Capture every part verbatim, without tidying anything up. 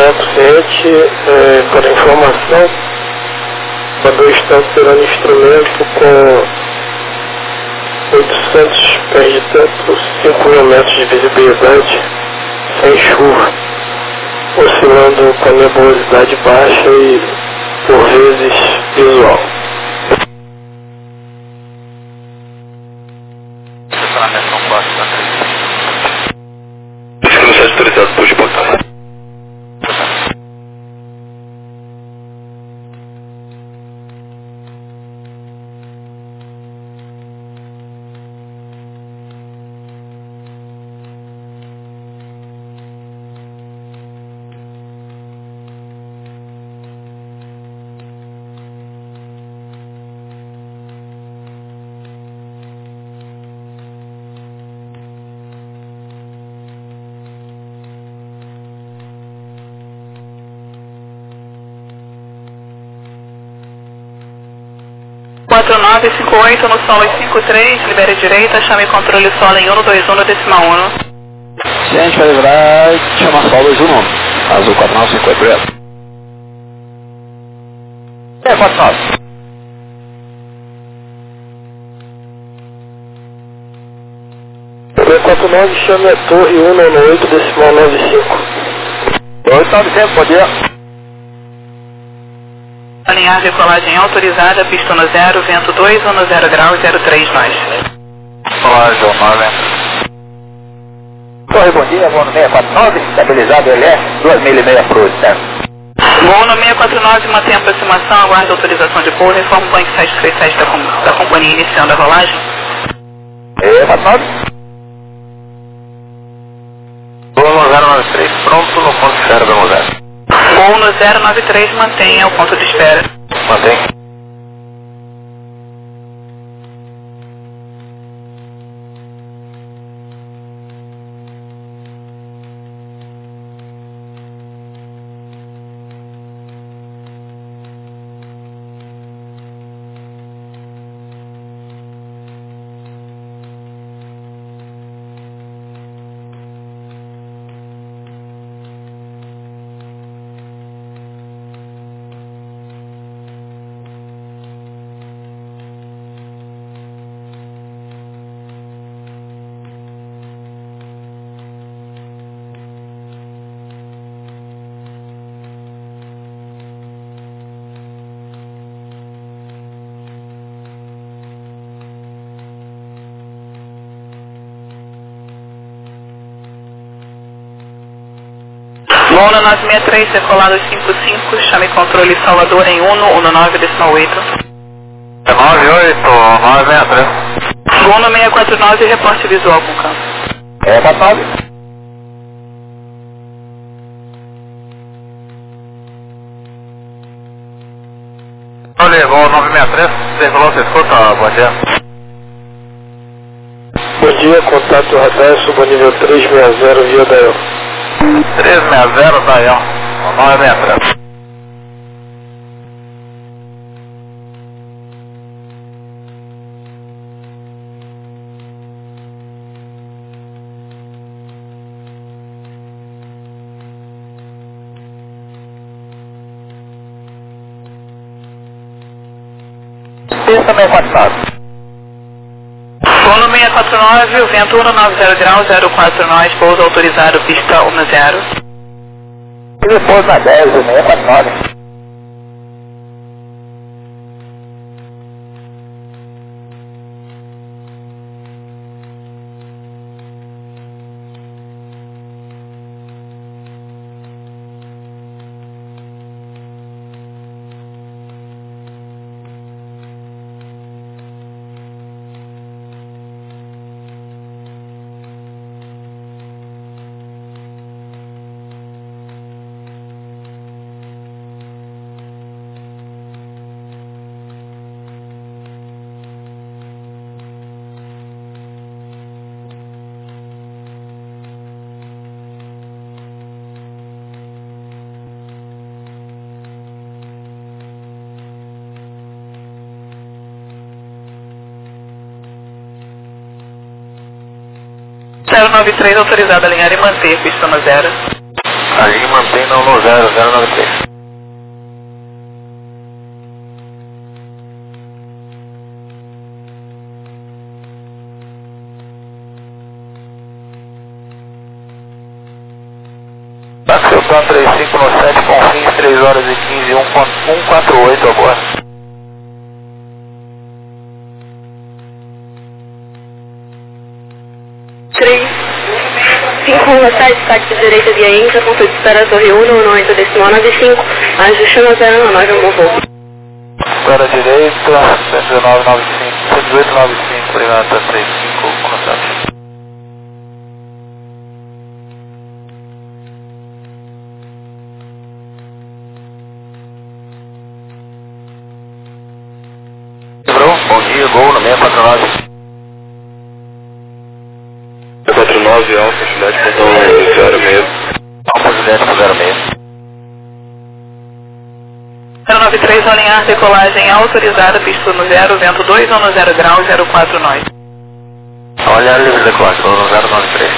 cliente, é, para informação, mandou estar operando instrumento com oitocentos pés de teto, cinco mil metros de visibilidade, sem chuva, oscilando com nebulosidade baixa e, por vezes, visual. Autorizado por Gibraltar. quatro nove cinco oito no solo cinco três, libere direita, chame controle solo em um dois um no decimal um. Gente, vai livrar, chama solo dois um no azul quatro nove cinco oito. É, quatro nove. quatro nove chame a torre um nove oito, decimal nove cinco. oito nove cinco, bom dia. Alinhar decolagem autorizada, pista no zero, vento dois, um no zero grau, zero três nós. Olá, João nove. Torre, bom dia, voo no seis quatro nove, estabilizado L R, duas mil e meia para o certo. Voo no seis quatro nove, mantém a aproximação, aguarda autorização de pouso, informa o banco sete três sete da, com, da companhia iniciando a rolagem. seis quatro nove. Voo no zero nove três, pronto no ponto de espera, vamos ver. Voo no zero nove três, mantenha o ponto de espera. Mantém. Voo no nove seis três, decolado cinco cinco, chame controle Salvador em um no nove decimal oito. nove oito, nove seis três. Voo no seis quatro nove, reporte visual com campo. seis quatro nove. Olha, voo nove seis três, decolou, você escuta, bom dia. Bom dia, contato radar, subnível trezentos e sessenta via Dael. trezentos e sessenta, Dael, nove seis três. Pista seis quatro nove. Voo no seis quatro nove, o vento um no nove zero grau, zero quatro nós, pouso autorizado, pista um no zero. E depois na dez, o seis quatro nove. zero nove três, autorizado a alinhar e manter, pista no zero. Alinha e mantém não no zero zero nove três. Táxi quatro três cinco no sete, Confins, três horas e quinze, um quatro oito agora. três cinco no sete, táxi direita via Inca, ponto de espera Torre um, no oito decimal nove cinco, ajustando zero nove, um bom voo. Espera direita, cento e dezenove nove cinco, cento e dezoito nove cinco, Renata três cinco, contato. Bom dia, Gol no seis quatro nove. seis quatro nove, Alfa, Juliette, botão zero seis. Alfa, Juliette, zero seis. zero nove três, alinhar, decolagem autorizada, pista no zero, vento dois, ou no zero grau, zero quatro nove. Olha livre decolagem, estou no zero nove três.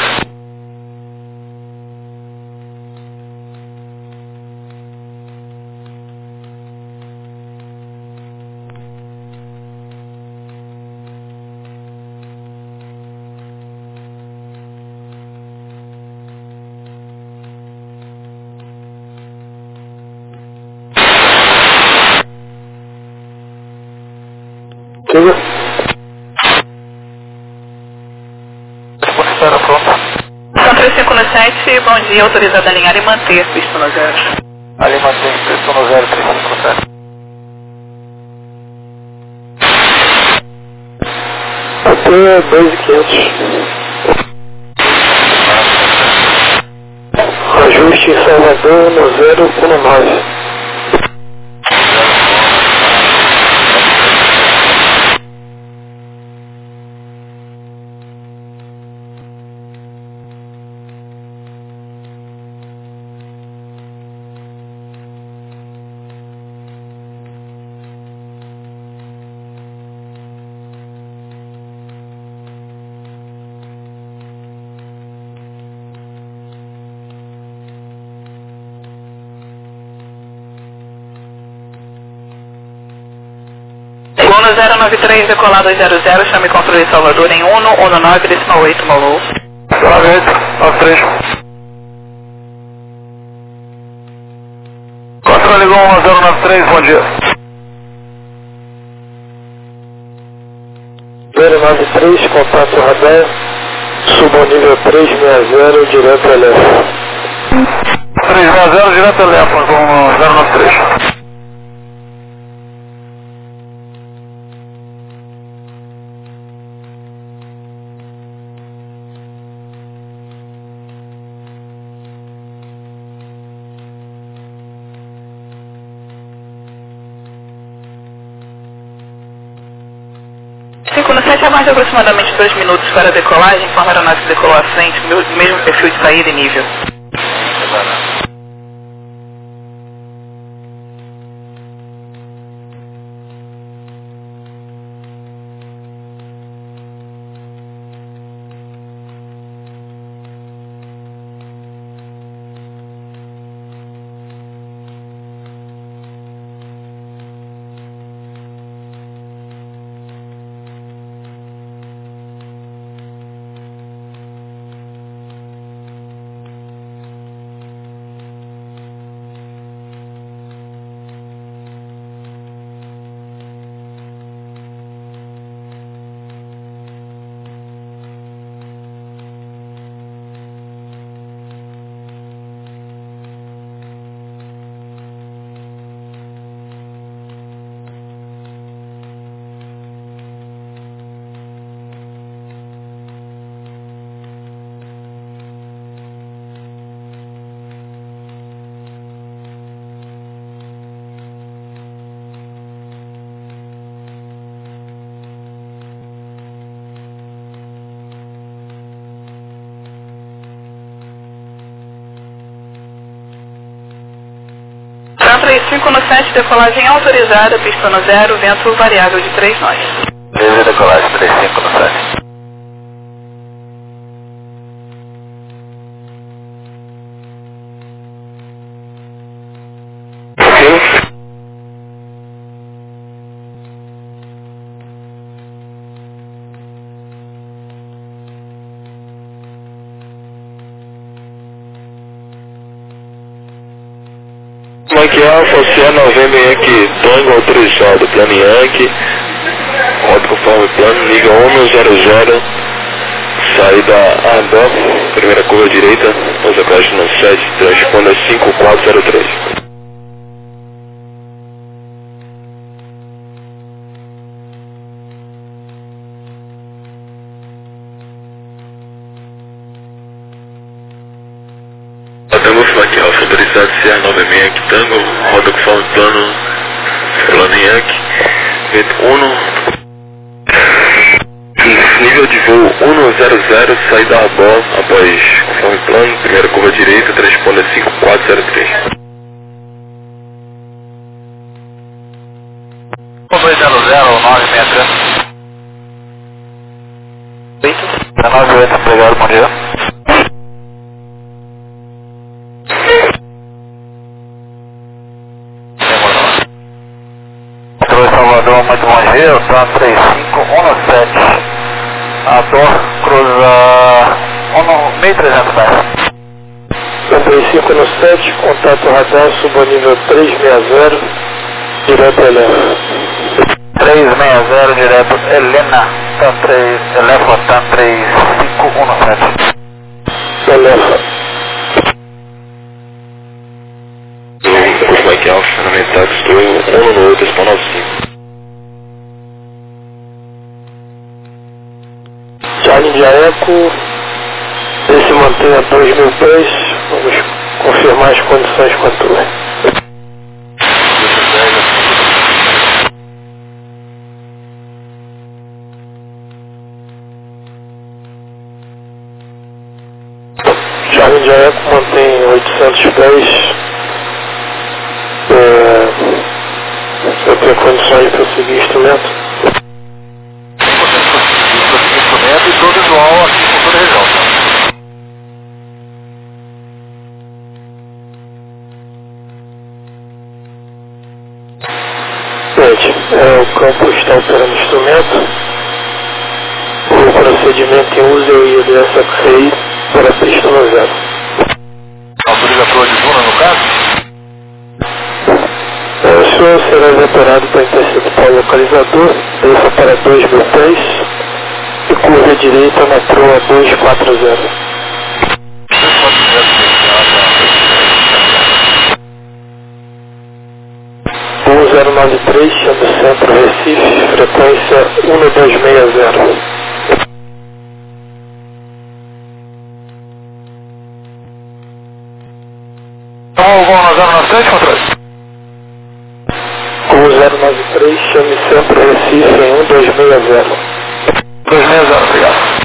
Tudo? Espera pronta. São três cinco no sete, bom dia, autorizado a alinhar e manter, pista no zero. Ali mantém, estou no zero três cinco sete. Até dois mil e quinhentos. Ajuste em Salvador no zero um nove. Gol no zero nove três, decolado zero zero, chame controle Salvador em um, um nove, decimal oito, Malou. nove oito, nove três. Controle Gol um zero nove três, bom dia. zero nove três, contato radar, suba ao nível três seis zero, direto a leste. três seis zero, direto a leste, com zero nove três. cinco no sete, aguarde aproximadamente dois minutos para a decolagem, conforme a aeronave decolou à frente, mesmo perfil de saída e nível. três cinco no sete, decolagem autorizada, pista no zero, vento variável de três nós. Livre decolagem três cinco no sete. Mike Alpha, Sierra November Yankee Tango autorizado, plano Yankee, rota conforme plano, liga um zero zero, saída Arbor, primeira curva direita, usa caixa no sete, transponda cinco quatro zero três. Tango Flight Alpha autorizado, Sierra noventa e seis Yankee Tango, roda conforme plano, plano Yankee, vento um, nível de voo um zero zero, saída Arbor, após conforme plano, primeira curva direita, transponda cinco quatro zero três. dois zero zero nove seis três. nove oito, obrigado, bom dia. Salvador, muito bom dia, tá três cinco um sete, a Dor cruza mil e trezentos metros. três cinco um sete, contato radar, subanível trezentos e sessenta, direto Helena. trezentos e sessenta, direto Helena, TAM três, Elefa, TAM três cinco um sete. Elefa. O Mike Alpha, fundamental, estou um no outro, Spawn nove cinco. Charlie de Aeco, esse mantém a dois mil pés, vamos confirmar as condições com a torre. Charlie de Aeco mantém oitocentos pés, é, eu tenho condições para seguir instrumento. E todo visual aqui com toda a região. Gente, é, o campo está operando o instrumento. O procedimento em uso é o I D S F C I para pista no zero. Autoriza a proa de zona no caso? É, o senhor será liberado para interceptar o localizador, desça para dois mil pés e curva direita na proa dois quatro zero. um zero nove três, chama Centro Recife, frequência um dois seis zero. Então, vamos zero nove três, controle? um zero nove três, chame Centro Recife em um dois seis zero. dois seis zero, obrigado.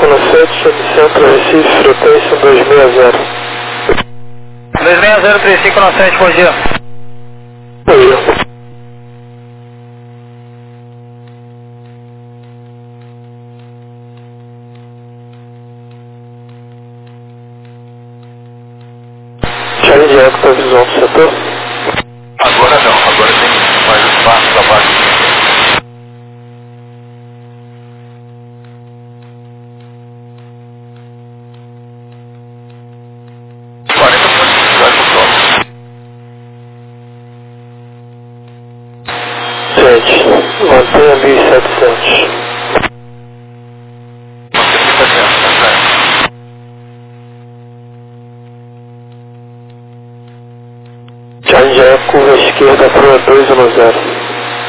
cinco sete, Centro Recife, frequência dois seis zero. dois seis zero três cinco nove sete, bom dia. Bom dia. Charlie de Eco, tá visual do setor? Agora não, agora tem mais espaço da parte. quarenta pontos de velocidade no solo. Gente, mantenha mil e setecentos. Charlie de Eco, curva esquerda para dois um zero.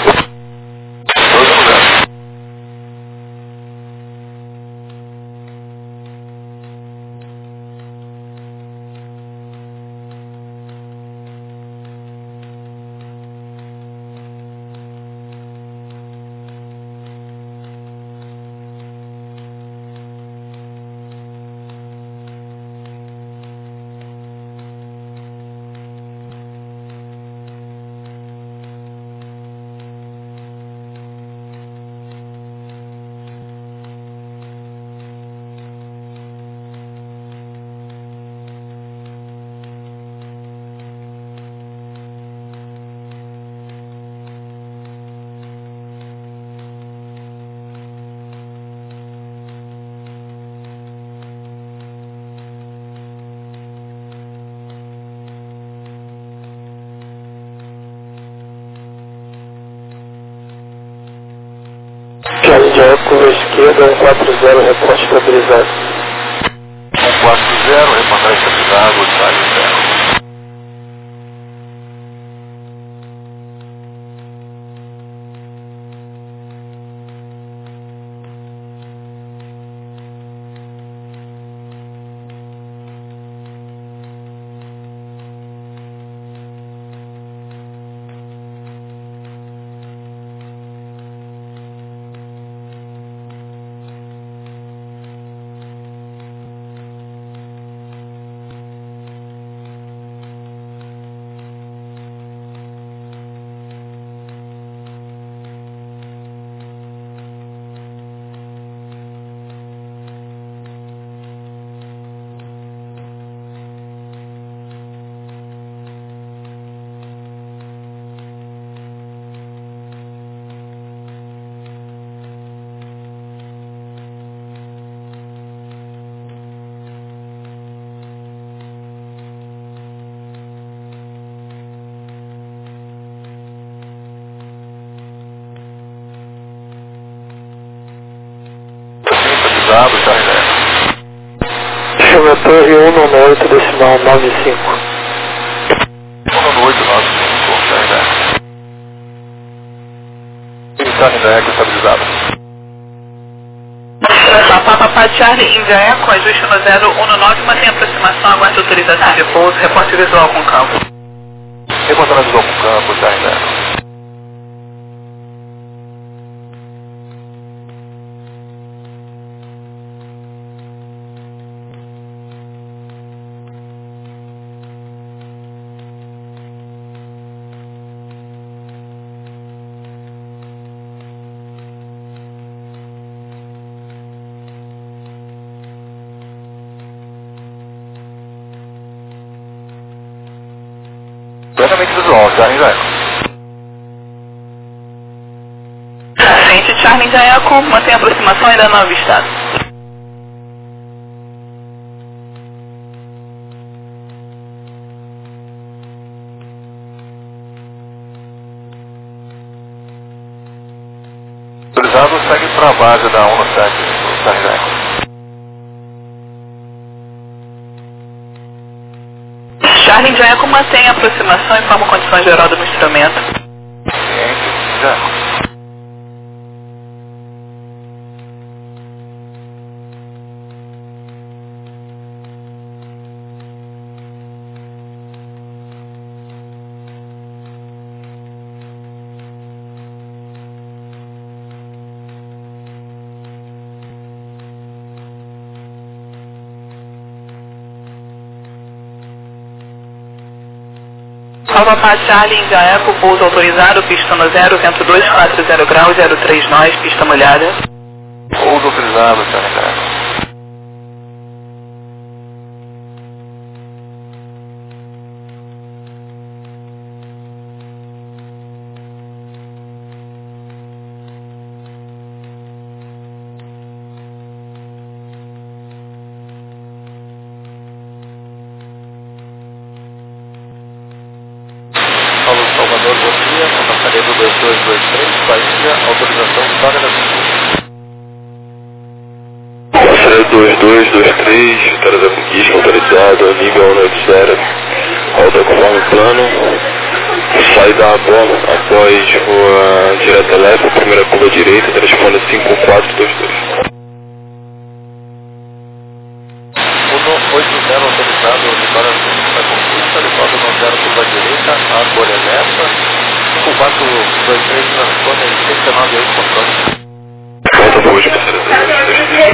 Charlie de Eco, curva esquerda, um quatro zero, reporte estabilizado. um quatro zero, reportar estabilizado, Charlie zero. Estabilizado, Charlie zero. Chama Torre um nove oito, decimal nove cinco. um oito nove cinco, Charlie zero. Charlie zero, estabilizado. Papa Charlie, India Eco, ajuste no zero um nove, mantém aproximação, aguarde autorização de pouso, reporte visual com campo. Reportando a visão com campo, Charlie zero. Plenamente visual, Charlie zero. Frente Charlie Eco, mantém aproximação ainda não avistado. Autorizado, segue para a base da um sete do Charlie zero. Charlie Eco, mantém aproximação e informa condições geral do instrumento. Ciente, zero. Alfa Pat Charlie, India Eco, pouso autorizado, pista no zero, vento dois quatro zero graus, zero três nós, pista molhada. Pouso autorizado, Charlie India Eco. Salvador, bom dia, passaria do dois dois dois três, Bahia, autorização Vitória da Conquista. Passaria dois dois dois três, Vitória da Conquista, autorizado, nível cento e noventa, roda conforme plano, sai da bola após rua direta leste, primeira curva direita, telefone cinco quatro dois dois. oito zero autorizado, Vitória da Conquista, levado no zero curva direita, a bolha lenta, cinco quatro dois três, transpone trinta e nove oito, controle. Volta para hoje, passaria dois dois três.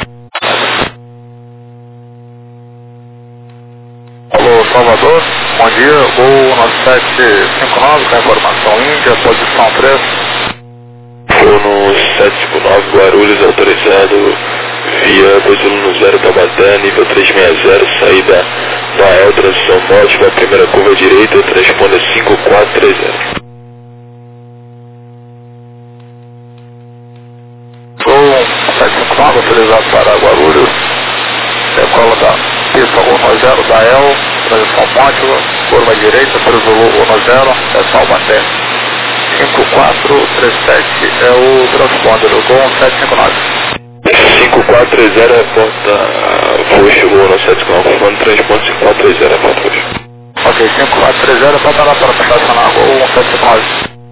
Alô, Salvador, bom dia, voo nove sete cinco nove, com a informação Índia, posição três. Voo no sete cinco nove, Guarulhos, autorizado. Via dois um zero Taubaté, nível trezentos e sessenta, saída da El, transição norte para a primeira curva direita, transponder cinco quatro três zero. Voo sete cinco nove, autorizado para Guarulhos, decola da pista cento e noventa da El, transição módula, curva direita, Presolou cento e noventa, é Taubaté. cinco quatro três sete é o transponder, o Gol sete cinco nove. cinco quatro três zero é a porta Voo chegou no sete cinco nove, falando transporte cinco quatro três zero é a porta hoje. Ok, cinco quatro três zero é para parar para estacionar Voo sete cinco nove.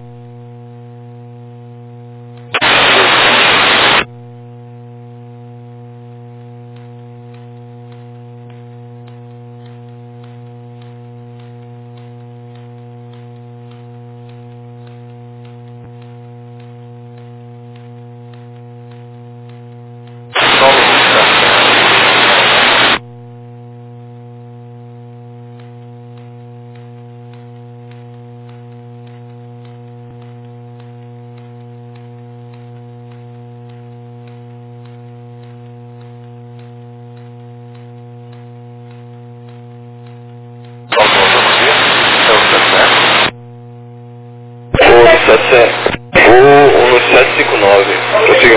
Voo no sete cinco nove, prossiga.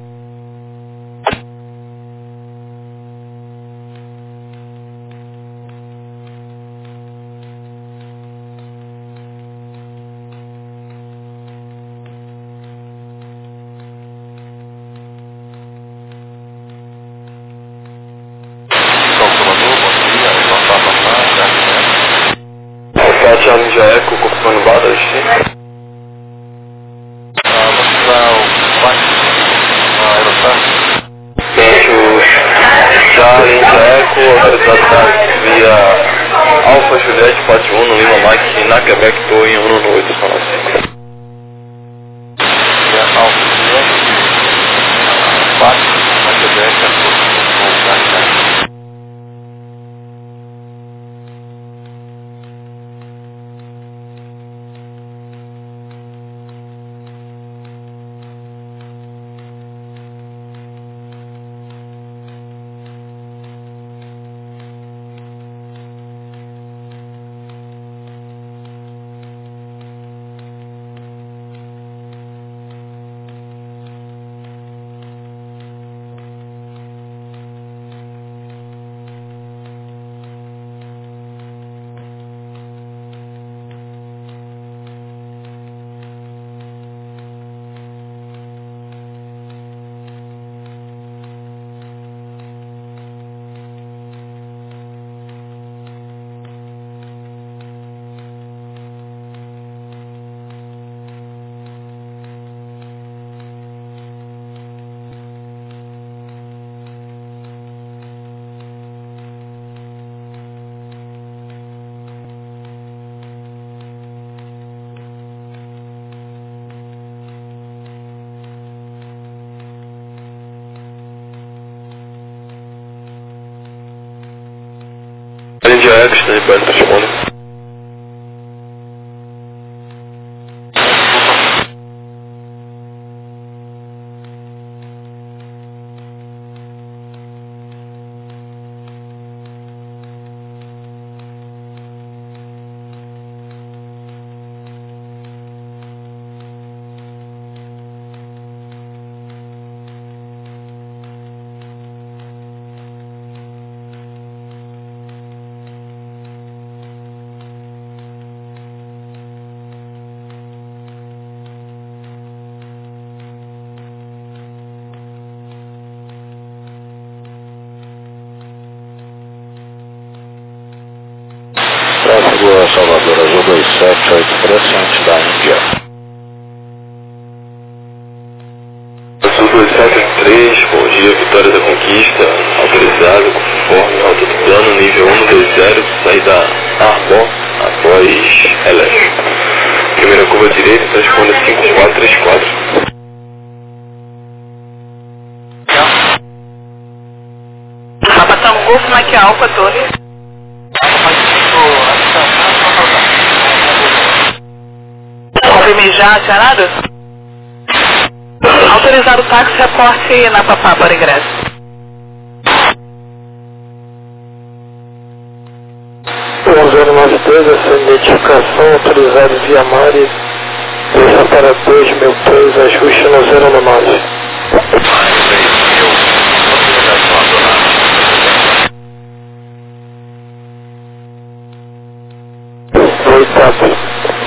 Alfa Charlie India Eco, ocupando Bada, destino. Charlie India Eco, autorizado via Alfa Juliette quatro um no Lima Mike, na Quebec, estou em um no oito, só nove cinco. Via Alfa Juliette quatro, na Quebec, India Eco, está em plano, responde. Salvador, Azul dois sete oito três, ciente da Índia. Azul dois sete oito três, bom dia, Vitória da Conquista, autorizado, conforme alta do plano, nível um dois zero, saída Arbor, após elétrico. Primeira curva direita, transponder cinco quatro três quatro. Papa Tango Golf, Mike Alpha, Torre. Confirme já, acionado? Autorizado o táxi, reporte na Papá para ingresso. um zero nove dois, essa identificação autorizada via Mari, desça para dois mil três, ajuste no zero nove. Oitavo.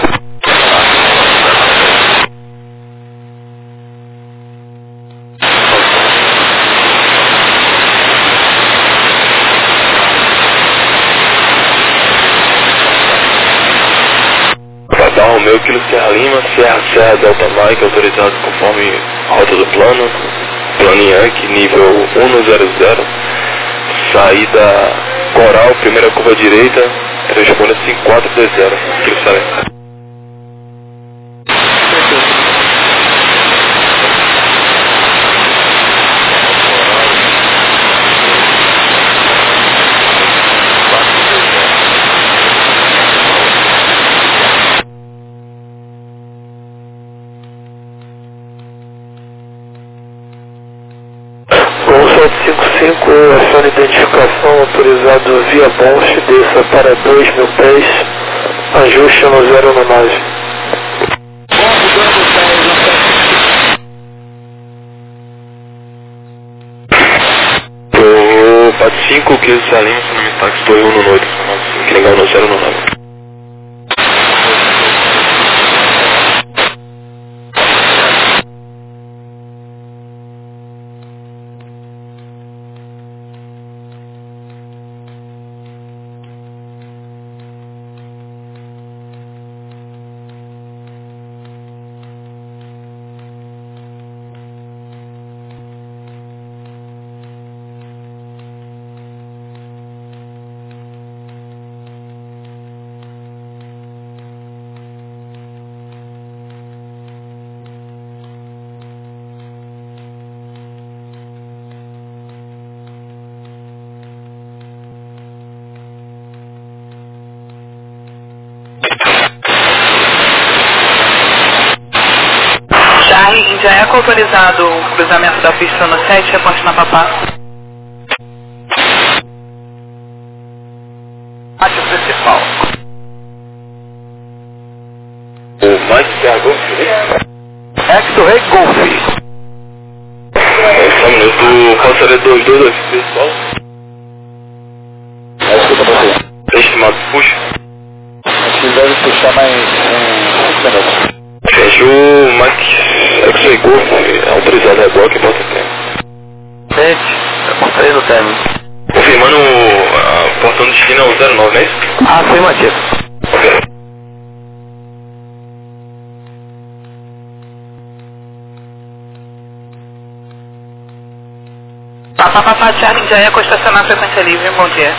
Babal, meu quilo Serra Lima, Serra Serra Delta Mike, autorizado conforme rota do plano, plano Yankee, nível um zero zero, saída Coral, primeira curva direita, responde cinco quatro dois zero, quilo Serra. um sete cinco cinco, aciona identificação autorizado via Bonche, desça para dois mil pés, ajuste no zero nove. Tô Pat cinco, quilo Serra Lima, se não me táxi, estou em um no noite, que legal no zero nove. Charlie, India Eco autorizado o cruzamento da pista no sete, reporte na Papá. Pátio principal. O Mike Serra Golf, né? Hector Rei Golf. É, só um minuto, passaria dois dois dois, pessoal. É isso que eu tô fazendo. Estimado, puxa. Acho que deve puxar mais uns cinco minutos. Fecha o Mike X-Ray Golf, autorizado a reboque, bota tempo. Gente, eu comprei no término. Confirmando o portão de esquina é o zero nove, não é isso? Afirmativo. Ok. Papá, Papá, Charlie, India Eco, estacionar frequência livre, bom dia.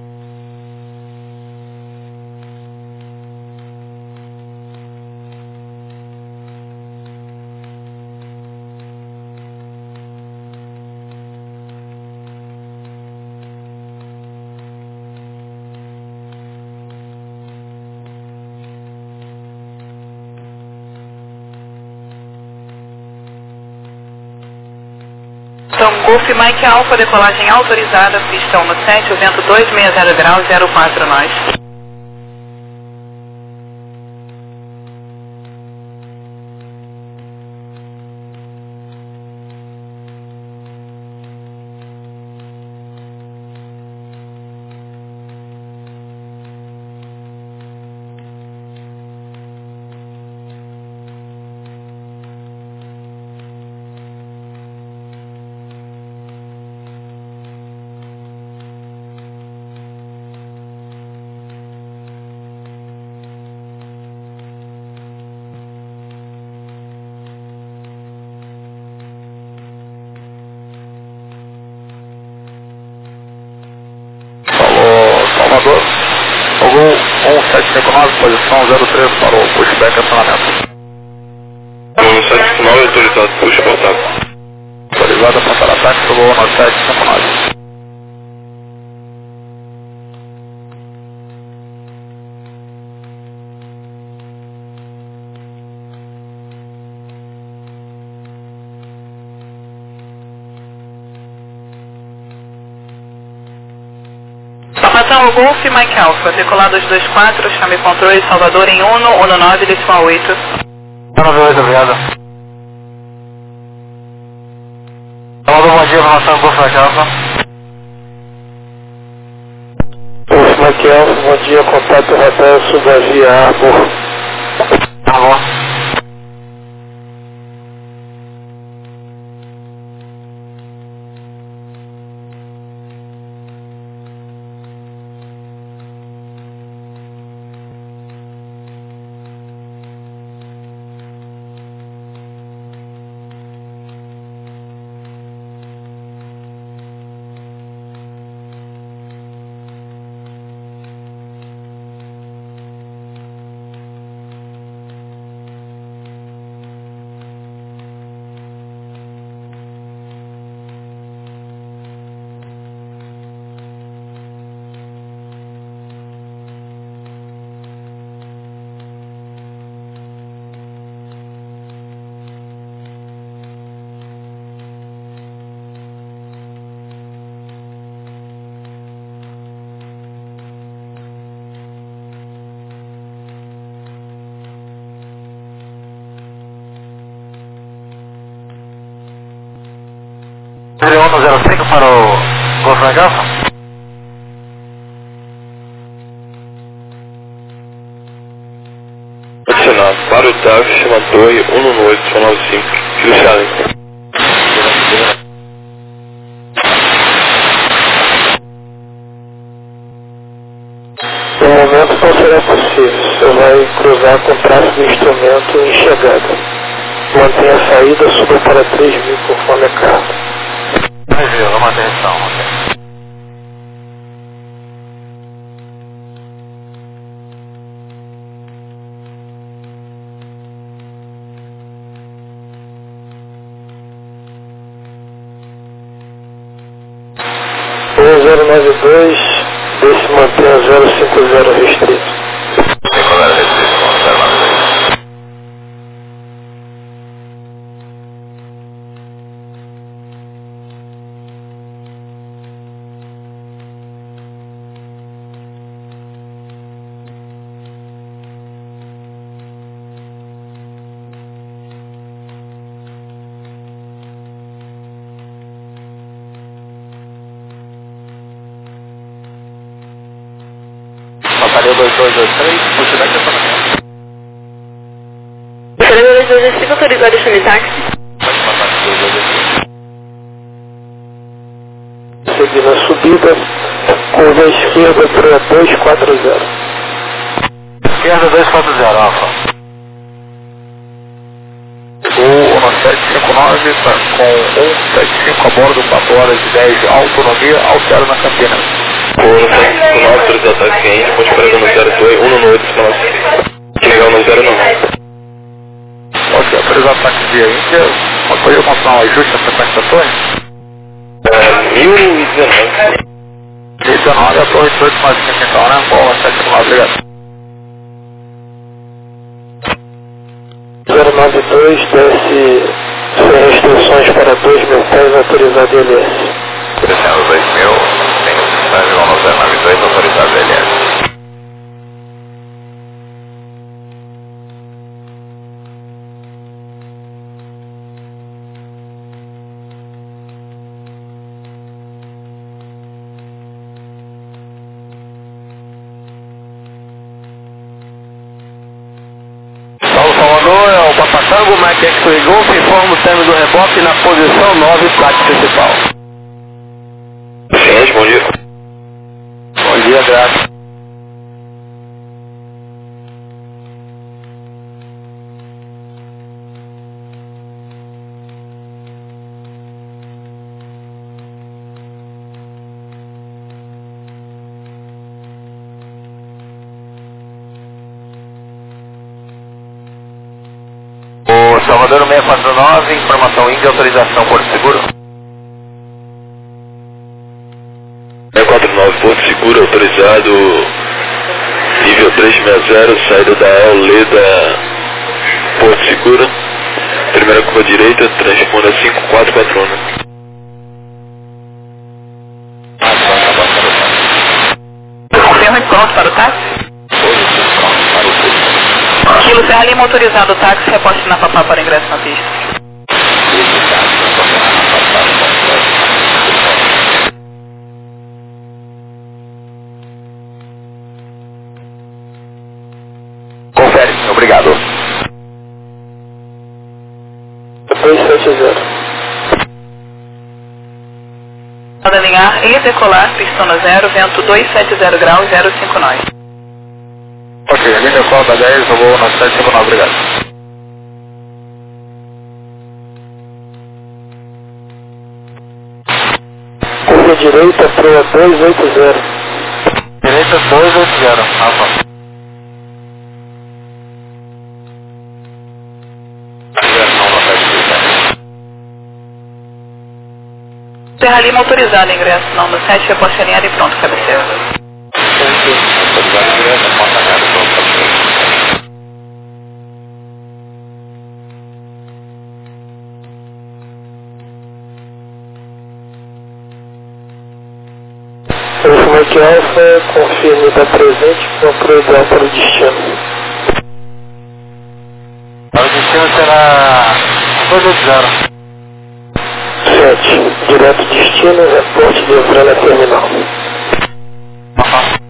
Então, Golf Mike Alpha, decolagem autorizada, pistão no sete, o vento dois seis zero graus, zero quatro nós. Salvador. Gol um sete cinco nove, posição zero três para o pushback acionamento. um sete cinco nove, autorizado, puxa contato. Autorizado a apontar ataque para o Gol um sete cinco nove. Formação Golf Mike Alpha, decolado dos dois quatro, chame controle Salvador em um, um nove, decimal oito. um nove oito, obrigado. Salvador, bom dia, formação Golf Mike Alpha. Golf Mike Alpha, bom dia, contato radar sobre a via Arbor. Tá bom. zero um zero cinco para o Golf Mike Alpha. Adicionado, para o Otávio, chama torre um oito nove cinco, Fio Challenge. No momento não será possível, você vai cruzar com tráfego de instrumento em chegada. Mantenha a saída, suba para três mil conforme a carta. três mil, vamos atenção, ok. um zero nove dois, desse mantenha zero cinco zero restrito. Decolar restrito, zero nove dois. Passaria dois dois dois três, pushback acionamento. Passaria dois dois dois cinco, autorizado a chame táxi. Pode passar dois dois dois três. Seguindo a subida, curva esquerda para dois quatro zero. Esquerda dois quatro zero, Alfa. Gol um sete cinco nove, tá com um sete cinco a bordo, quatro horas e dez de autonomia, altero na Campinas. Gol um sete cinco nove, autorizado ataque ciente, ponte para no zero torre um oito nove. Legal no zero nove. Ok, autorizado ataque via Índia. Pode eu mostrar um ajuste na frequência da torre? É, mil e dezenove. dezenove, a torre dezoito mais cinco então, né? Gol um sete cinco nove, obrigado. zero nove dois, desce sem restrições para dois mil pés, autorizado L S. Descendo dois mil, tem restrições, igual no zero nove dois, autorizado L S. Salvador, é o Papatango, Mike X-Ray Golf, informa o término do reboque na posição nove, placa principal. Ciente, bom dia. Bom dia, graças. Salvador seis quatro nove, informação Índia, autorização Porto Seguro. seis quatro nove, Porto Seguro, autorizado, nível três seis zero, saída da E L Leda, Porto Seguro, primeira curva direita, transponda cinco quatro quatro um. Confirma pronto para o táxi? Kilo Serra Lima autorizado o táxi, reposte na Papá para ingresso na pista. Confere, obrigado. dois sete zero. Pode alinhar e decolar, pistona zero, vento dois sete zero graus, zero cinco nove. Ok, a linha Cobra dez, eu vou na sete cinco nove, obrigado. Curva direita para dois oito zero. Direita dois oito zero, ah, tá. Serra Lima autorizado, ingresso não no sete, reposte alinhado e pronto, cabeceira. Autorizado direto, porta aberta, pronto, cabeceira. O Mike Alpha, confirme está presente com a prioridade para o destino. O destino será dois oito zero. sete. Direto destino, reporte de Evrela Terminal. Aham.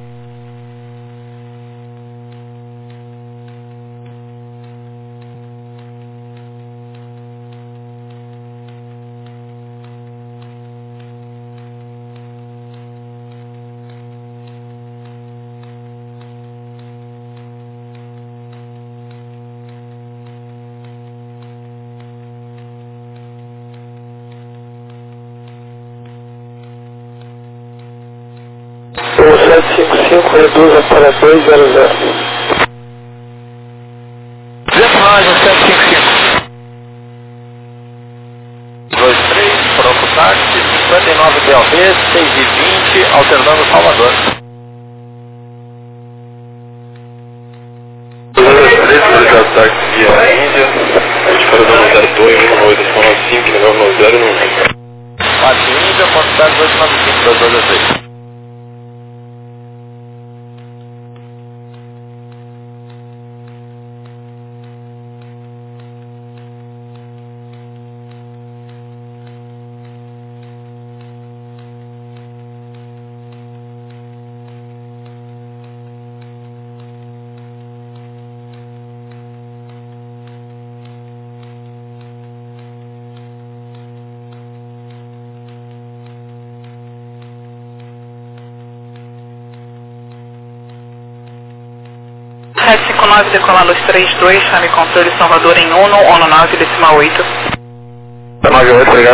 O sete cinco cinco reduza para dois zero zero. dezenove, sete cinco cinco. dois três, pronto táxi, cinquenta e nove B L V, seis e vinte, alternando Salvador. Autorizado táxi via Índia, disparador zero dois um oito cinco nove zero um. Táxi Índia, quantidade dois nove cinco, dois dois seis. sete cinco nove decolar nos três dois, chame controle Salvador em Uno, Uno nove, decimal oito. nove oito, obrigado.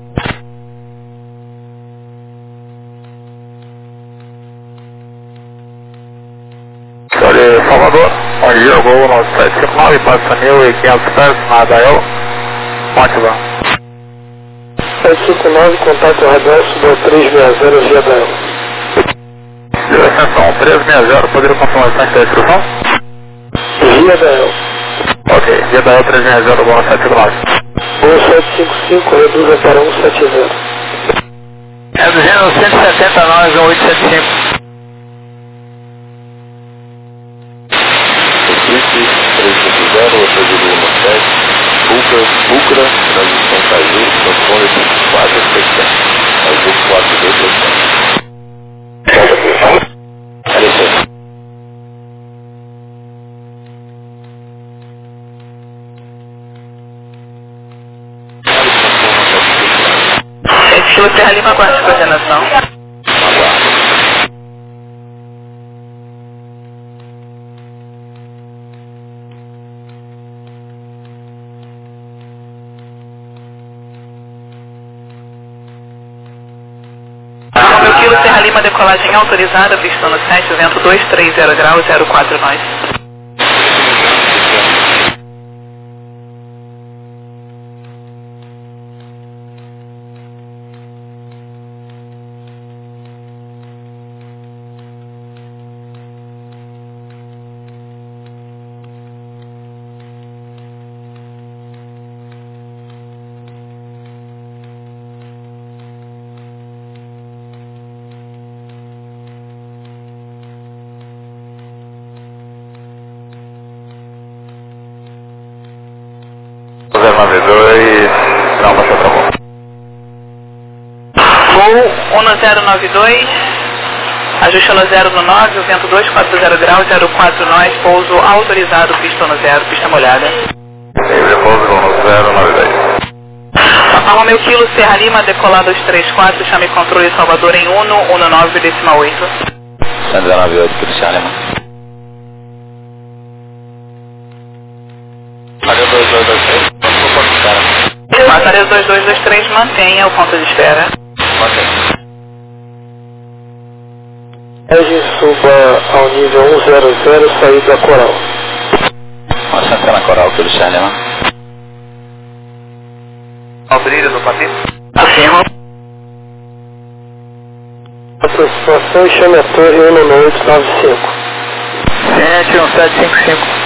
Olha, Salvador, bom dia, eu vou no sete cinco nove, passa mil e quinhentos pés na Dael, Mótiva. sete cinco nove, contato reverso do três seis zero via Dael. Extensão três seis zero, poderia confirmar a instrução? Via Dael. Ok, via Dael três seis zero, vou no sete cinco nove. um sete cinco cinco, reduza para um sete zero. É duzentos, cento e setenta e nove, oito sete cinco. Equipe três cinco zero, outra de Lima sete, Fulcra, Fulcra, transição Caju, transpone quatro seiscentos, Caju quatro dois seiscentos. Kilo Serra Lima, aguarde coordenação. Meu Kilo Serra Lima, decolagem autorizada, pista no sete, vento dois três zero graus, zero quatro nove. nove dois, não, passou pra bom. Voo um zero nove dois, ajuste no zero no nove, o vento dois quatro zero graus, zero quatro nós, pouso autorizado, pista no zero, pista molhada. Livre pouso no zero nove dois. Papa Romeu Kilo, Serra Lima, decolado dois três quatro, chame controle Salvador em um um nove, décima oito. cento e nove oito, Cristiano Lima. Maria dois dois dois três, passou para o cara. Matareza dois dois dois três, mantenha o ponto de espera. Mantém. Regis, suba ao nível um zero zero, saída Coral. Nossa, entra na Coral, Cristiano Lima. Albrira do Patim. Afirmo. Aproximação, chame a torre um nove oito nove cinco. Gente, um sete cinco cinco.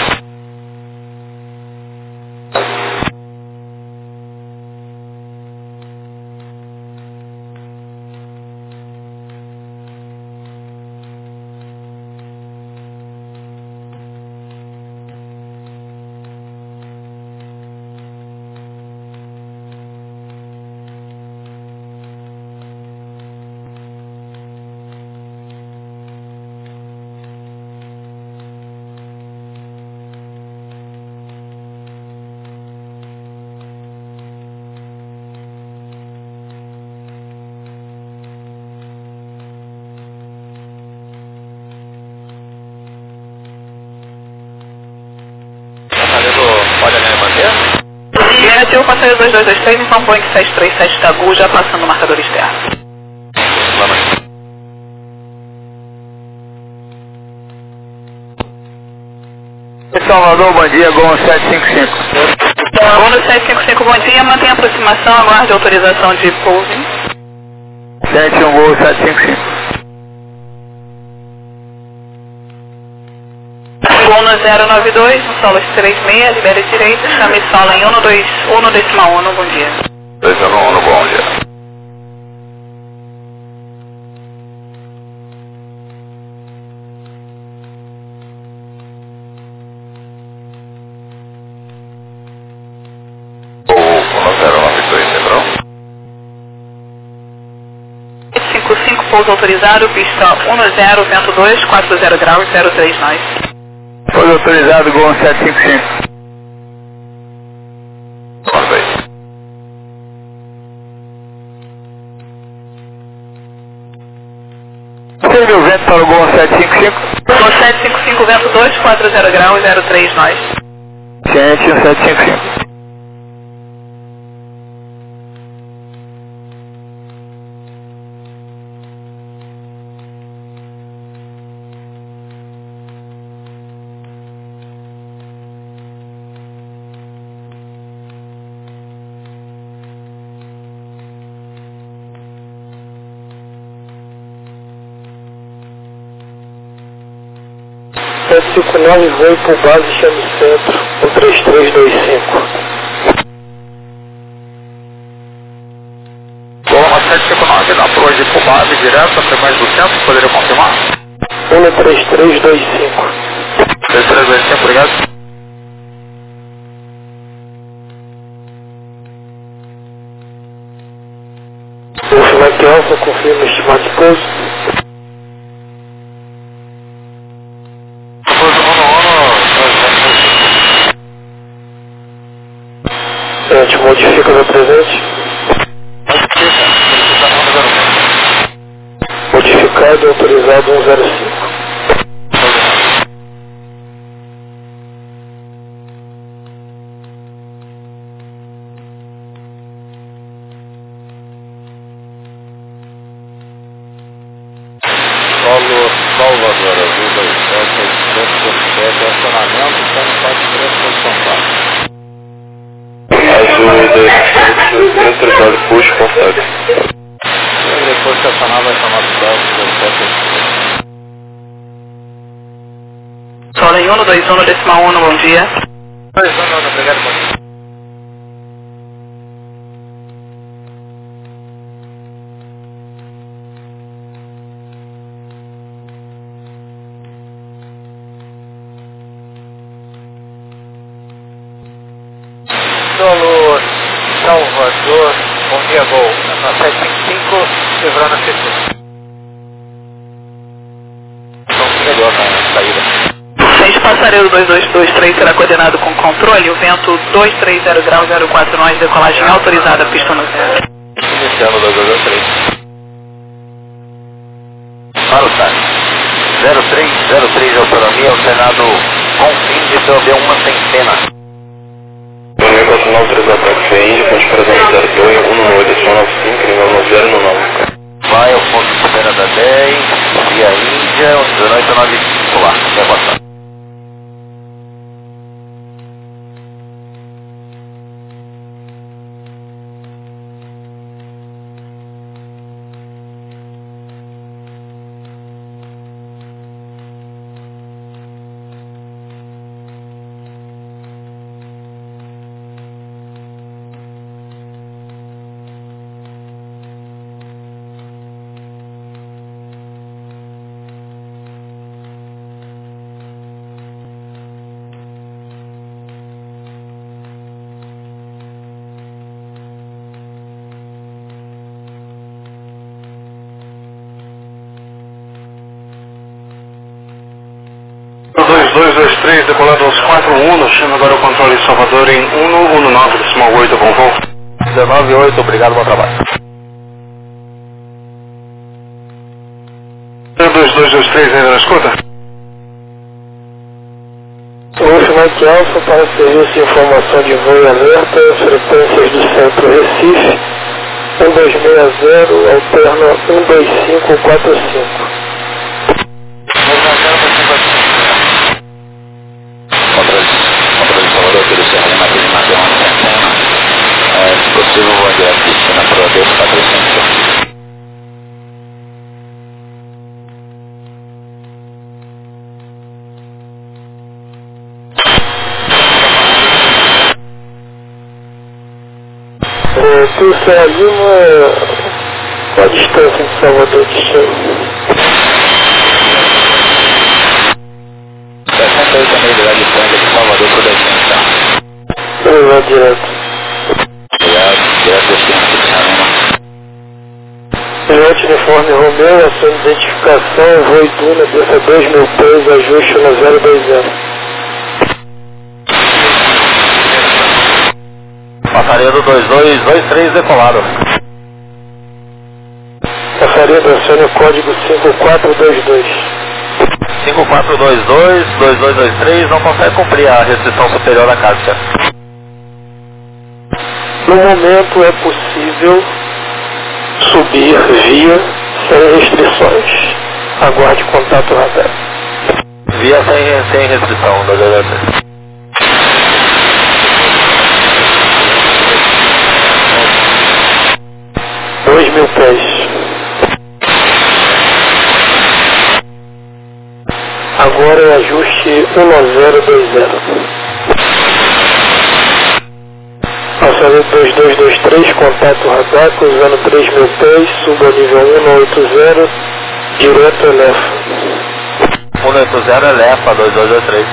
Pode me manter? Negativo, passageiro dois dois dois três, então Boeing sete três sete Tagu, já passando o marcador externo. Salvador, bom dia, Gol sete cinco cinco. Gol sete cinco cinco, bom dia, mantenha a aproximação, aguarde autorização de pousing. sete um Gol sete cinco cinco. Gol no zero nove dois, no solo três seis, libere direito, chame solo em um dois um, décima um, bom dia. dois um um, bom dia. cinco cinco, pouso autorizado, pista um zero, vento dois, quatro zero graus, zero três nós. Pouso autorizado, Gol sete cinco cinco. cem mil vento para o Gol sete cinco cinco. Gol sete cinco cinco, vento dois, quatro zero graus, zero três nós. Gente, um sete cinco cinco. sete cinco nove, voo por base, chame centro, um três três dois cinco. Bom, sete cinco nove, dá para hoje por base, direto, até mais do centro, poderia confirmar? um três três dois cinco. três três dois cinco, obrigado. Golf Mike Alpha, confirma o estimado de pouso. Gente, modifica meu presente. Modificado, autorizado um zero cinco. Solo Salvador, azul dois sete, estacionamento, estamos quatro três, posição quatro. Azul dois sete, autorizado, push, contato. Depois estacionar vai chamar do Brasil, dois sete. Solo em um dois um, décima um, bom dia. dois um, obrigado, bom dia. Solo Na sete cinco cinco, Chevron na C C. Então, melhor na saída. seis passaredo dois dois dois três será coordenado com controle, o vento dois três zero graus zero quatro nós, decolagem autorizada, pista no zero. Iniciando dois dois dois três. Para o TAC. zero três zero três de autonomia, alternado com fim de P O B uma centena. Autonomia quatro nove três ataque C I, ponte para zero dois, um oito, nove cinco, nível nove zero nove. Vai ao ponto de espera da dez, via Índia, dezenove nove cinco lá, até passar. dois dois dois três, decolado aos quatro um, chama agora o controle em Salvador em um um nove, decimal oito, bom voo. dezenove oito, obrigado, bom trabalho. dois dois dois três, ainda na escuta? Wolf Mike Alpha para serviço de informação de voo e alerta, frequências do centro Recife, um dois seis zero, alterna um dois cinco quatro cinco. Controle de Salvador, pelo Serra Lima, aqui de Mateus, uma centena. Se possível, vou adiar a piscina para o dois quatro cinco. Pelo Serra Lima, qual a distância de Salvador destino? sessenta e oito milhas de distância de Salvador para o destino, tá? Vou direto. Obrigado, direto destino aqui de Serra Lima. Piloto uniforme Romeu, a sua identificação, voo e Duna, desça dois mil pés, ajuste no zero dois zero. Passaria do dois dois dois três decolado. Passaria do acione o código cinco quatro dois dois. cinco quatro dois dois, dois dois dois três, não consegue cumprir a restrição superior da Cássia. No momento é possível subir via sem restrições. Aguarde contato radar. Via sem, sem restrição, dois dois dois três. dois mil pés. Agora é ajuste um zero dois zero. Passaria dois dois dois três, contato radar, cruzando três mil pés, suba nível um oito zero, direto Elefa. um oito zero Elefa, dois dois dois três.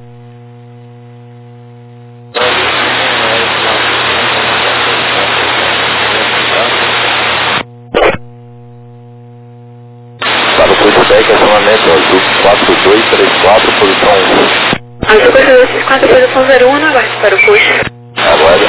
Para o feedback, acionamento azul quatro dois três quatro, posição um. Azul quatro dois três quatro, posição zero um, aguarde para o push. Aguarda.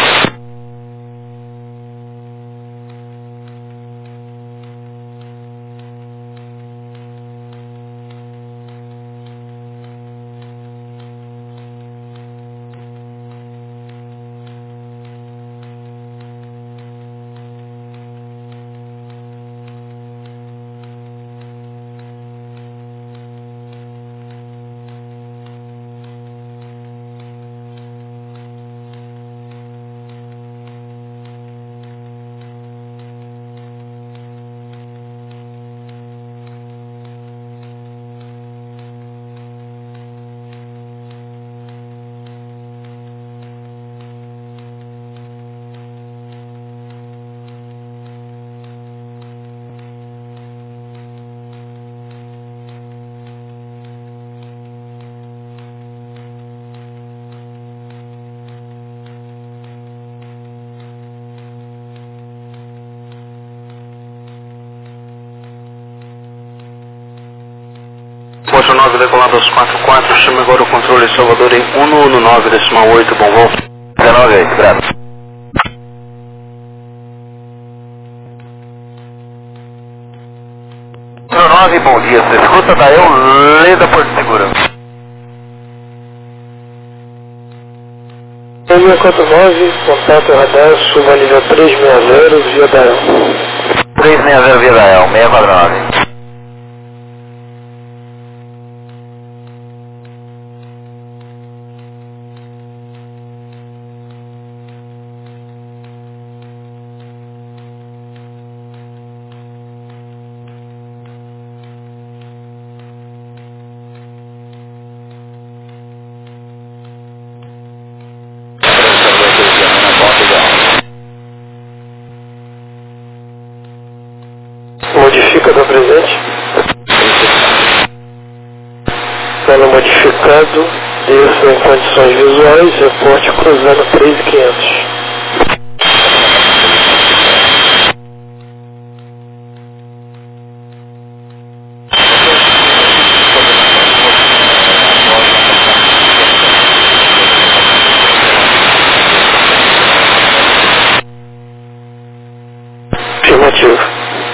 quatro nove decolando aos quatro quatro, chame agora o controle Salvador em um um nove decimal oito, bom voo. dezenove oito, graças. nove, bom dia, você escuta da eu, Leda Porto Seguro. um quatro nove, contato radar, suba nível três seis zero, via Dael. três seis zero via Dael, seis quatro nove. Modifica da presente. Plano modificado, desça em condições visuais, reporte cruzando três mil e quinhentos. Afirmativo.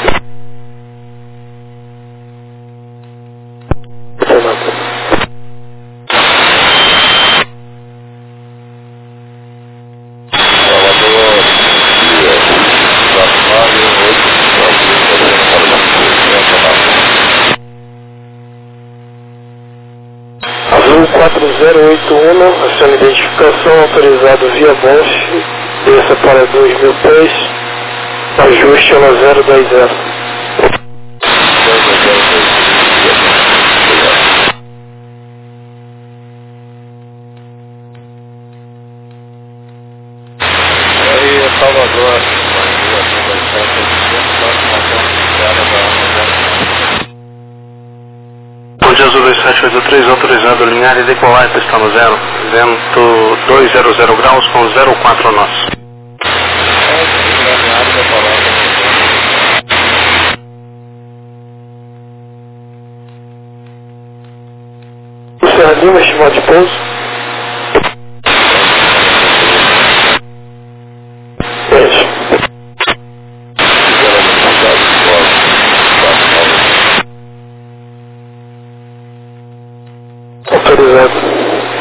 Azul quatro zero oito um, aciona identificação, autorizado via Bonf, desça para dois mil pés, ajuste no zero dois zero. Salvador, Bom dia, Azul dois sete oito três, autorizado a alinhar e decolar, está no zero, vento duzentos graus com zero quatro nós. Serra Lima, estimado de pouso. Beijo. Autorizado.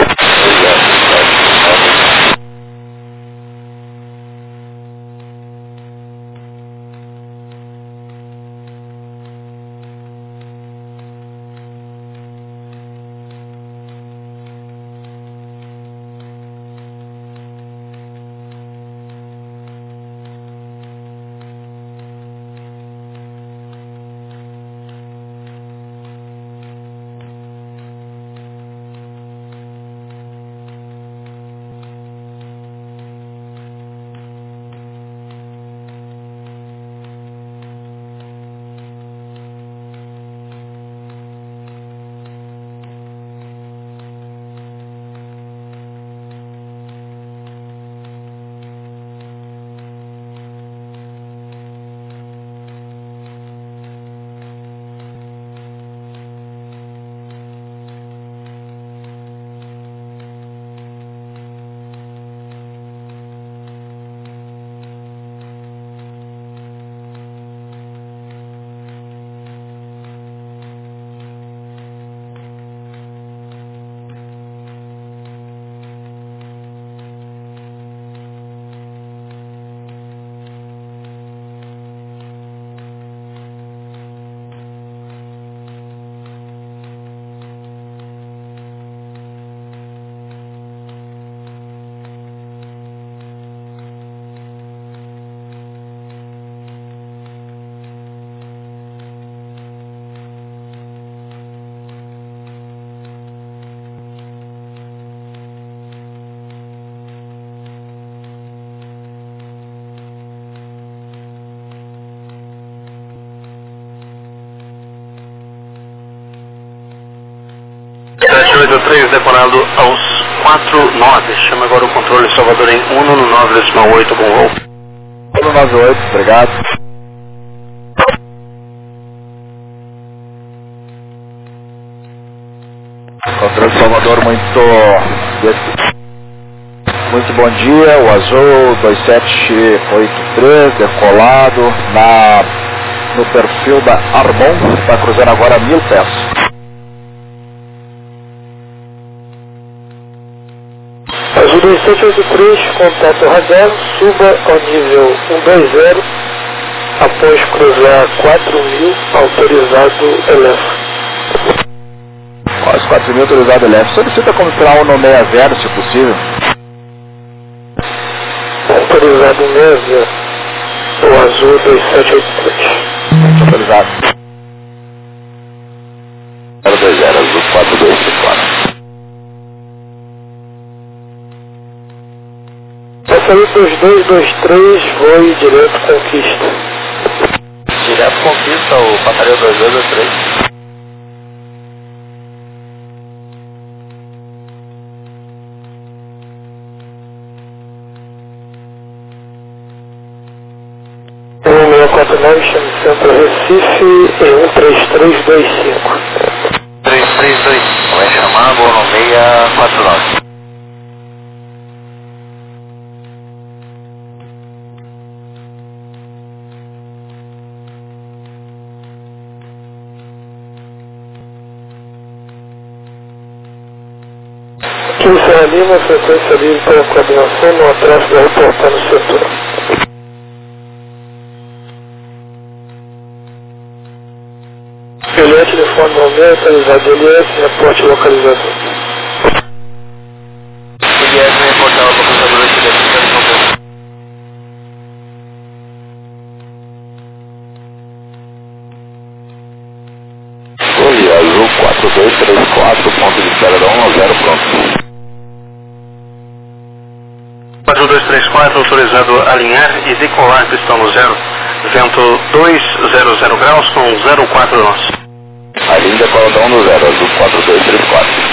sete oito três, decolando aos quatro nove. Chama agora o controle Salvador em um um nove decimal oito, bom voo. um nove oito, obrigado. Senhor, muito, muito bom dia. O Azul dois sete oito três decolado na, no perfil da Arbon, está cruzando agora mil pés. Azul dois sete oito três, contato radar, suba ao nível cento e vinte, após cruzar quatro mil, autorizado eleva. Quase quatro mil autorizado eleva. Solicita como final no sessenta, se possível. Autorizado sessenta, o Azul dois sete oito três. Autorizado. zero dois zero, Azul quatro dois cinco quatro. Passaria dois dois dois três, voe direto Conquista. Direto Conquista, o passaria dois dois dois três. um seis quatro nove, chame Centro Recife, e um três três dois cinco. três três dois, vai chamar agora no seis quatro nove. Aqui o Serra Lima, frequência livre para coordenação, no atraso da reportar no setor. Filé, telefone nove, atualizado L S, reporte localizador. L S, reportar o localizador aqui dentro do telefone. Oi, Azul quatro dois três quatro, ponto de espera da um a zero, pronto. Azul dois três quatro, autorizado a alinhar e decolar pistão no zero, vento duzentos graus com zero quatro nós. A linha decola da um no zero, Azul quatro dois três quatro.